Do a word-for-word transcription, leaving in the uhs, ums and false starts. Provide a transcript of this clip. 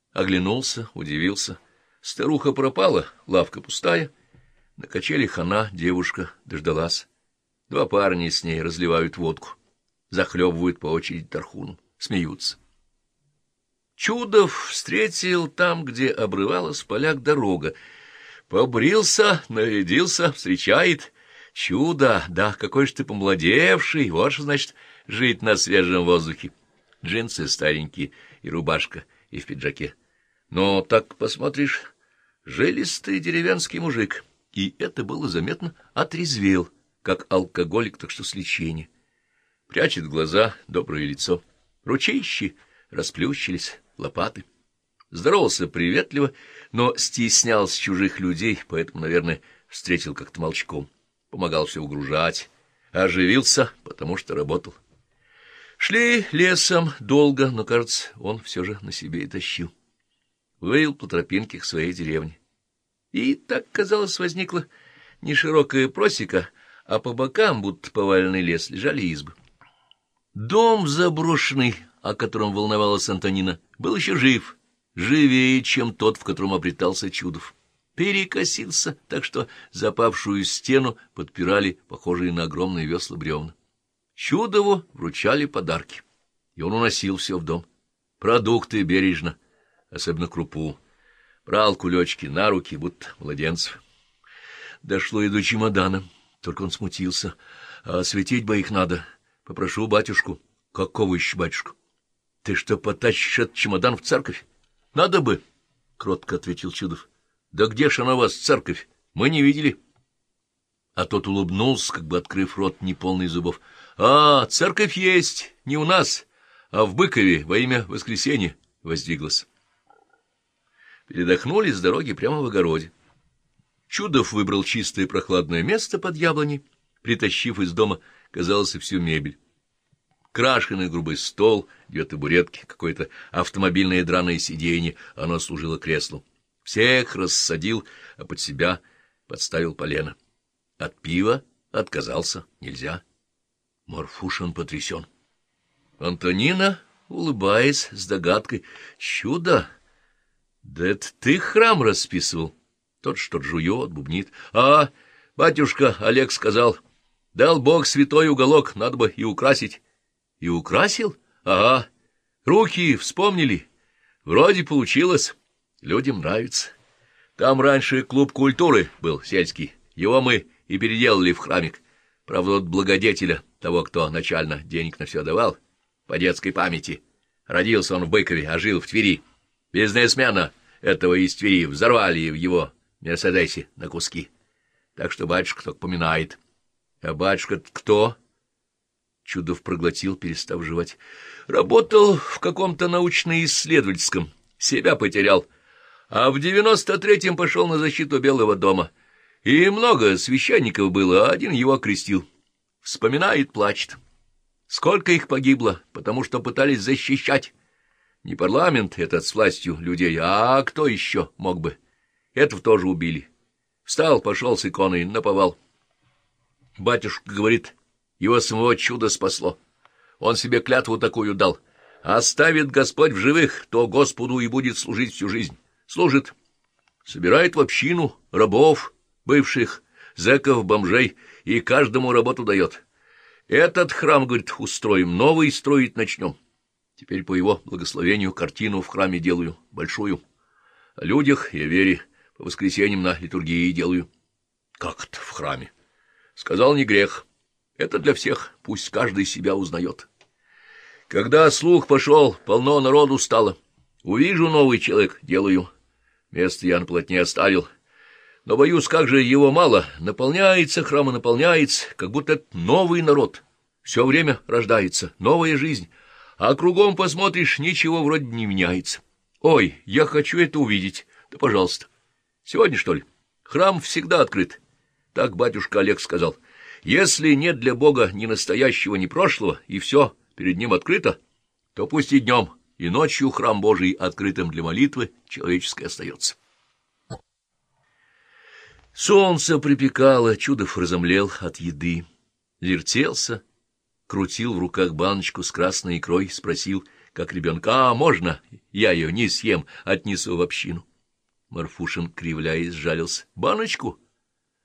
Оглянулся, удивился. Старуха пропала, лавка пустая. На качелях она, девушка, дождалась. Два парня с ней разливают водку, захлебывают по очереди тархуну, смеются. Чудов встретил там, где обрывалась в полях дорога. Побрился, нарядился, встречает. Чудо, да, какой ж ты помладевший, вот что значит жить на свежем воздухе. Джинсы старенькие и рубашка, и в пиджаке. Но так посмотришь, жилистый деревенский мужик, и это было заметно, отрезвел, как алкоголик, так что с лечения. Прячет глаза, доброе лицо, ручищи расплющились, лопаты. Здоровался приветливо, но стеснялся чужих людей, поэтому, наверное, встретил как-то молчком. Помогал все угружать, оживился, потому что работал. Шли лесом долго, но, кажется, он все же на себе и тащил. Вывел по тропинке к своей деревне. И так, казалось, возникла не широкая просека, а по бокам, будто поваленный лес, лежали избы. Дом заброшенный, о котором волновалась Антонина, был еще жив, живее, чем тот, в котором обретался Чудов. Перекосился, так что запавшую стену подпирали похожие на огромные весла бревна. Чудову вручали подарки, и он уносил все в дом. Продукты бережно, особенно крупу. Брал кулечки на руки, будто младенцев. Дошло и до чемодана, только он смутился. А осветить бы их надо. Попрошу батюшку. Какого еще батюшку? Ты что, потащишь этот чемодан в церковь? Надо бы, — кротко ответил Чудов. Да где ж она у вас, церковь? Мы не видели. А тот улыбнулся, как бы открыв рот неполный зубов. А, церковь есть, не у нас, а в Быкове во имя Воскресения воздвиглась. Передохнули с дороги прямо в огороде. Чудов выбрал чистое прохладное место под яблоней, притащив из дома, казалось, и всю мебель. Крашеный грубый стол, две табуретки, какое-то автомобильное драное сиденье, оно служило креслом. Всех рассадил, а под себя подставил полено. От пива отказался нельзя. Марфушин потрясен. Антонина, улыбаясь с догадкой, чудо! Да это ты храм расписывал. Тот что-то жует, бубнит. А, батюшка Олег сказал, дал Бог святой уголок, надо бы и украсить. И украсил? Ага. Руки вспомнили. Вроде получилось. Людям нравится. Там раньше клуб культуры был сельский. Его мы и переделали в храмик. Правда, от благодетеля, того, кто начально денег на все давал, по детской памяти. Родился он в Быкове, а жил в Твери. Бизнесмена этого из Твери взорвали в его Мерседесе на куски. Так что батюшка только поминает. А батюшка кто? Чудов проглотил, перестав жевать. Работал в каком-то научно-исследовательском. Себя потерял. А в девяносто третьем пошел на защиту Белого дома. И много священников было, а один его окрестил. Вспоминает, плачет. Сколько их погибло, потому что пытались защищать. Не парламент этот с властью людей, а кто еще мог бы? Этого тоже убили. Встал, пошел с иконой, наповал. Батюшка говорит, его самого чудо спасло. Он себе клятву такую дал. Оставит Господь в живых, то Господу и будет служить всю жизнь. Служит. Собирает в общину рабов, бывших, зэков, бомжей, и каждому работу дает. Этот храм, говорит, устроим, новый строить начнем. Теперь по его благословению картину в храме делаю, большую. О людях и о вере по воскресеньям на литургии делаю. Как это в храме? Сказал, не грех. Это для всех, пусть каждый себя узнает. Когда слух пошел, полно народу стало. Увижу новый человек, делаю. Место я на полотне оставил. Но, боюсь, как же его мало. Наполняется храм и наполняется, как будто это новый народ. Все время рождается, новая жизнь. А кругом посмотришь, ничего вроде не меняется. Ой, я хочу это увидеть. Да, пожалуйста. Сегодня, что ли? Храм всегда открыт. Так батюшка Олег сказал. Если нет для Бога ни настоящего, ни прошлого, и все перед ним открыто, то пусть и днем, и ночью храм Божий открытым для молитвы человеческой остается. Солнце припекало, Чудов разомлел от еды. Вертелся, крутил в руках баночку с красной икрой, спросил, как ребенка. А, можно, я ее не съем, отнесу в общину. Марфушин, кривляясь, сжалился. Баночку?